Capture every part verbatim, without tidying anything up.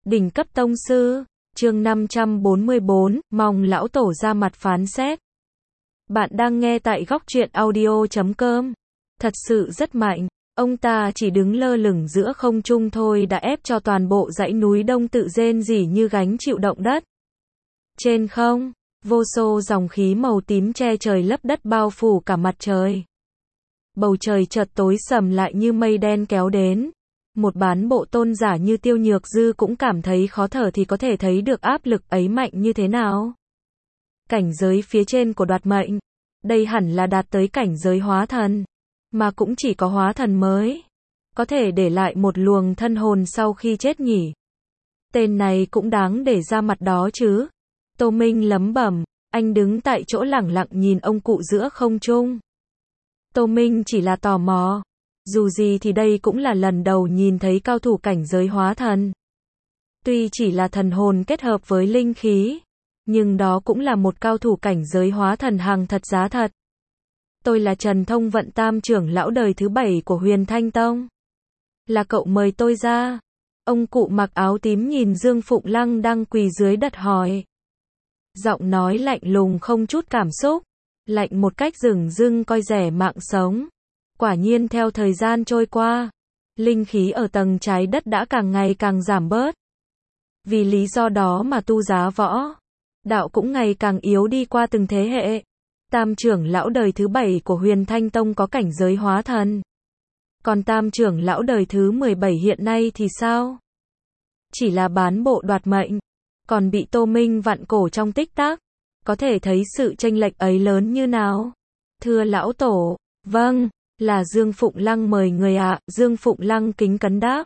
Đỉnh cấp tông sư, chương năm trăm bốn mươi bốn, mong lão tổ ra mặt phán xét. Bạn đang nghe tại góc truyện audio chấm com. Thật sự rất mạnh, ông ta chỉ đứng lơ lửng giữa không trung thôi đã ép cho toàn bộ dãy núi Đông Tự rên rỉ như gánh chịu động đất. Trên không, vô số dòng khí màu tím che trời lấp đất bao phủ cả mặt trời. Bầu trời chợt tối sầm lại như mây đen kéo đến. Một bán bộ tôn giả như Tiêu Nhược Dư cũng cảm thấy khó thở thì có thể thấy được áp lực ấy mạnh như thế nào. Cảnh giới phía trên của đoạt mệnh, đây hẳn là đạt tới cảnh giới hóa thần, mà cũng chỉ có hóa thần mới có thể để lại một luồng thân hồn sau khi chết nhỉ. Tên này cũng đáng để ra mặt đó chứ. Tô Minh lẩm bẩm, anh đứng tại chỗ lẳng lặng nhìn ông cụ giữa không trung. Tô Minh chỉ là tò mò. Dù gì thì đây cũng là lần đầu nhìn thấy cao thủ cảnh giới hóa thần. Tuy chỉ là thần hồn kết hợp với linh khí, nhưng đó cũng là một cao thủ cảnh giới hóa thần hàng thật giá thật. Tôi là Trần Thông Vận, tam trưởng lão đời thứ bảy của Huyền Thanh Tông. Là cậu mời tôi ra. Ông cụ mặc áo tím nhìn Dương Phụng Lăng đang quỳ dưới đất hỏi. Giọng nói lạnh lùng không chút cảm xúc, lạnh một cách dửng dưng coi rẻ mạng sống. Quả nhiên theo thời gian trôi qua, linh khí ở tầng trái đất đã càng ngày càng giảm bớt. Vì lý do đó mà tu giá võ đạo cũng ngày càng yếu đi qua từng thế hệ. Tam trưởng lão đời thứ bảy của Huyền Thanh Tông có cảnh giới hóa thần. Còn tam trưởng lão đời thứ mười bảy hiện nay thì sao? Chỉ là bán bộ đoạt mệnh, còn bị Tô Minh vặn cổ trong tích tắc. Có thể thấy sự chênh lệch ấy lớn như nào. Thưa lão tổ, vâng. Là Dương Phụng Lăng mời người ạ. À. Dương Phụng Lăng kính cẩn đáp.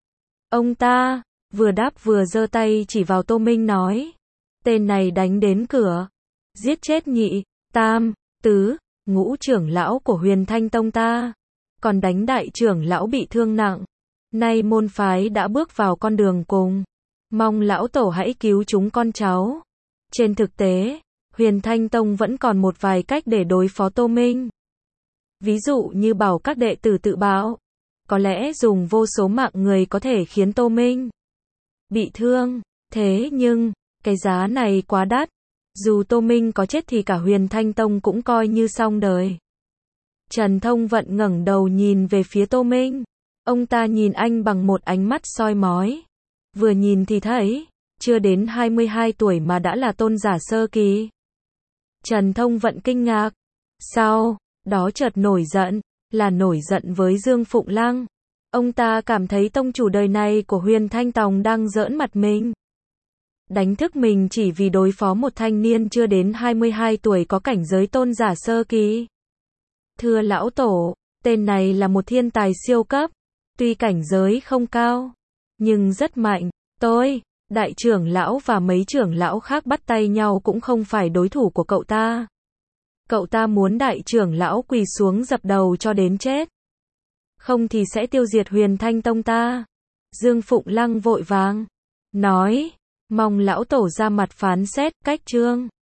Ông ta vừa đáp vừa giơ tay chỉ vào Tô Minh nói. Tên này đánh đến cửa. Giết chết nhị, tam, tứ, ngũ trưởng lão của Huyền Thanh Tông ta. Còn đánh đại trưởng lão bị thương nặng. Nay môn phái đã bước vào con đường cùng. Mong lão tổ hãy cứu chúng con cháu. Trên thực tế, Huyền Thanh Tông vẫn còn một vài cách để đối phó Tô Minh. Ví dụ như bảo các đệ tử tự bảo. Có lẽ dùng vô số mạng người có thể khiến Tô Minh bị thương. Thế nhưng, cái giá này quá đắt. Dù Tô Minh có chết thì cả Huyền Thanh Tông cũng coi như xong đời. Trần Thông Vận ngẩng đầu nhìn về phía Tô Minh. Ông ta nhìn anh bằng một ánh mắt soi mói. Vừa nhìn thì thấy, chưa đến hai mươi hai tuổi mà đã là tôn giả sơ kỳ. Trần Thông Vận kinh ngạc. Sao? Đó chợt nổi giận, là nổi giận với Dương Phụng Lăng. Ông ta cảm thấy tông chủ đời này của Huyền Thanh Tông đang giỡn mặt mình. Đánh thức mình chỉ vì đối phó một thanh niên chưa đến hai mươi hai tuổi có cảnh giới tôn giả sơ kỳ. Thưa lão tổ, tên này là một thiên tài siêu cấp. Tuy cảnh giới không cao, nhưng rất mạnh. Tôi, đại trưởng lão và mấy trưởng lão khác bắt tay nhau cũng không phải đối thủ của cậu ta. Cậu ta muốn đại trưởng lão quỳ xuống dập đầu cho đến chết. Không thì sẽ tiêu diệt Huyền Thanh Tông ta. Dương Phụng Lăng vội vàng nói, mong lão tổ ra mặt phán xét. Cách chương